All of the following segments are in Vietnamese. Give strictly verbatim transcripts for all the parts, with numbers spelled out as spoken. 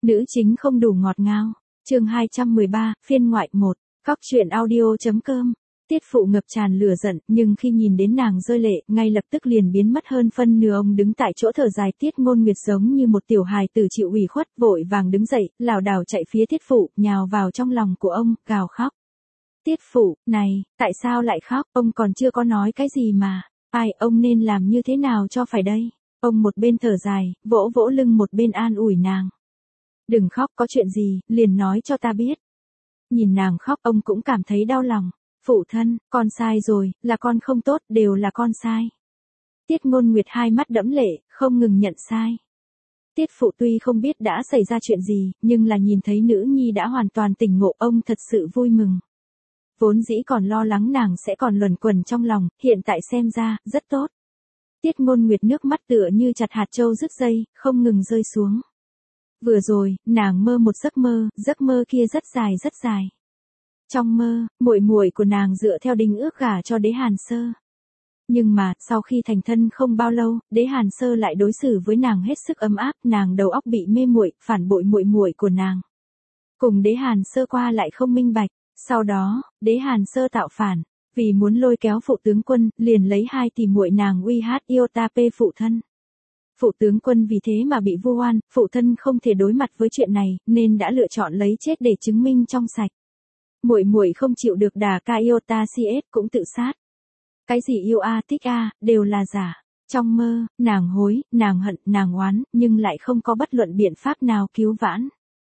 Nữ chính không đủ ngọt ngào. Chương hai trăm mười ba, phiên ngoại một. Cóc truyện audio.com. Tiết Phụ ngập tràn lửa giận, nhưng khi nhìn đến nàng rơi lệ, ngay lập tức liền biến mất hơn phân nửa. Ông đứng tại chỗ thở dài. Tiết Ngôn Nguyệt giống như một tiểu hài tử chịu ủy khuất, vội vàng đứng dậy, lảo đảo chạy phía Tiết Phụ, nhào vào trong lòng của ông, gào khóc. Tiết Phụ, này, tại sao lại khóc? Ông còn chưa có nói cái gì mà. Ai, ông nên làm như thế nào cho phải đây? Ông một bên thở dài, vỗ vỗ lưng một bên an ủi nàng. Đừng khóc, có chuyện gì, liền nói cho ta biết. Nhìn nàng khóc, ông cũng cảm thấy đau lòng. Phụ thân, con sai rồi, là con không tốt, đều là con sai. Tiết Ngôn Nguyệt hai mắt đẫm lệ, không ngừng nhận sai. Tiết Phụ tuy không biết đã xảy ra chuyện gì, nhưng là nhìn thấy nữ nhi đã hoàn toàn tỉnh ngộ, ông thật sự vui mừng. Vốn dĩ còn lo lắng nàng sẽ còn luẩn quẩn trong lòng, hiện tại xem ra, rất tốt. Tiết Ngôn Nguyệt nước mắt tựa như chặt hạt châu rứt dây, không ngừng rơi xuống. Vừa rồi, nàng mơ một giấc mơ, giấc mơ kia rất dài rất dài. Trong mơ, muội muội của nàng dựa theo đính ước gả cho Đế Hàn Sơ. Nhưng mà, sau khi thành thân không bao lâu, Đế Hàn Sơ lại đối xử với nàng hết sức ấm áp, nàng đầu óc bị mê muội, phản bội muội muội của nàng. Cùng Đế Hàn Sơ qua lại không minh bạch, sau đó, Đế Hàn Sơ tạo phản, vì muốn lôi kéo phụ tướng quân, liền lấy hai tỷ muội nàng uy hát Iotape phụ thân. Phụ tướng quân vì thế mà bị vu oan, phụ thân không thể đối mặt với chuyện này, nên đã lựa chọn lấy chết để chứng minh trong sạch. Muội muội không chịu được đả ca Iotacius cũng tự sát. Cái gì yêu a thích a, đều là giả. Trong mơ, nàng hối, nàng hận, nàng oán, nhưng lại không có bất luận biện pháp nào cứu vãn.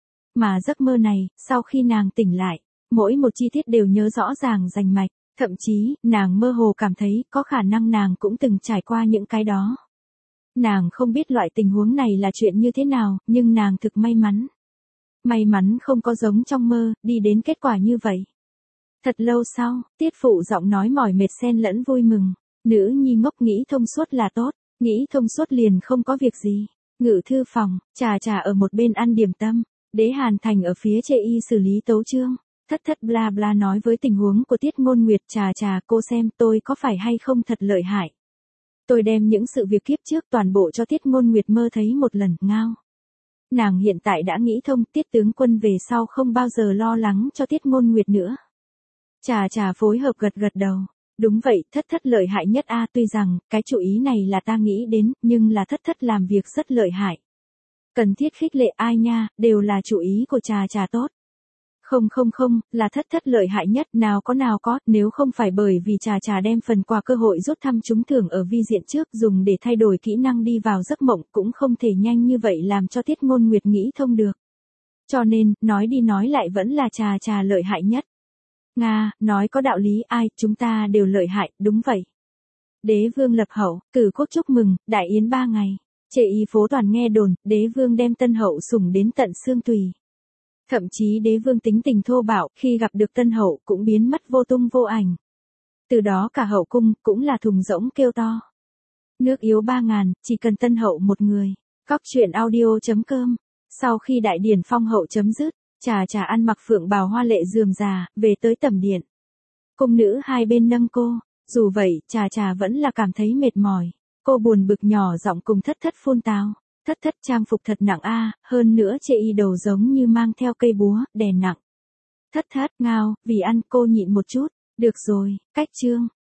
Mà giấc mơ này, sau khi nàng tỉnh lại, mỗi một chi tiết đều nhớ rõ ràng rành mạch, thậm chí, nàng mơ hồ cảm thấy có khả năng nàng cũng từng trải qua những cái đó. Nàng không biết loại tình huống này là chuyện như thế nào, nhưng nàng thực may mắn. May mắn không có giống trong mơ, đi đến kết quả như vậy. Thật lâu sau, Tiết Phụ giọng nói mỏi mệt xen lẫn vui mừng. Nữ nhi ngốc nghĩ thông suốt là tốt, nghĩ thông suốt liền không có việc gì. Ngự thư phòng, trà trà ở một bên ăn điểm tâm, Đế Hàn Thành ở phía chê y xử lý tấu chương. Thất thất bla bla nói với tình huống của Tiết Ngôn Nguyệt, trà trà cô xem tôi có phải hay không thật lợi hại. Tôi đem những sự việc kiếp trước toàn bộ cho Tiết Ngôn Nguyệt mơ thấy một lần, ngao. Nàng hiện tại đã nghĩ thông, Tiết tướng quân về sau không bao giờ lo lắng cho Tiết Ngôn Nguyệt nữa. Trà trà phối hợp gật gật đầu. Đúng vậy, thất thất lợi hại nhất a, tuy rằng, cái chủ ý này là ta nghĩ đến, nhưng là thất thất làm việc rất lợi hại. Cần thiết khích lệ ai nha, đều là chủ ý của trà trà tốt. Không không không, là thất thất lợi hại nhất, nào có nào có, nếu không phải bởi vì trà trà đem phần quà cơ hội rút thăm trúng thưởng ở vi diện trước dùng để thay đổi kỹ năng đi vào giấc mộng, cũng không thể nhanh như vậy làm cho Tiết Ngôn Nguyệt nghĩ thông được. Cho nên, nói đi nói lại vẫn là trà trà lợi hại nhất. Nga, nói có đạo lý, ai, chúng ta đều lợi hại, đúng vậy. Đế vương lập hậu, cử quốc chúc mừng, đại yến ba ngày. Chệ y phố toàn nghe đồn, đế vương đem tân hậu sủng đến tận xương tùy. Thậm chí đế vương tính tình thô bạo, khi gặp được tân hậu cũng biến mất vô tung vô ảnh. Từ đó cả hậu cung cũng là thùng rỗng kêu to. Nước yếu ba ngàn, chỉ cần tân hậu một người. Cóc truyện audio.com. Sau khi đại điển phong hậu chấm dứt, trà trà ăn mặc phượng bào hoa lệ rườm rà, về tới tẩm điện. Cung nữ hai bên nâng cô, dù vậy, trà trà vẫn là cảm thấy mệt mỏi. Cô buồn bực nhỏ giọng cùng thất thất phun tào. Thất thất trang phục thật nặng a, hơn nữa chê y đầu giống như mang theo cây búa, đè nặng. Thất thất ngao, vì ăn cô nhịn một chút, được rồi, cách chương.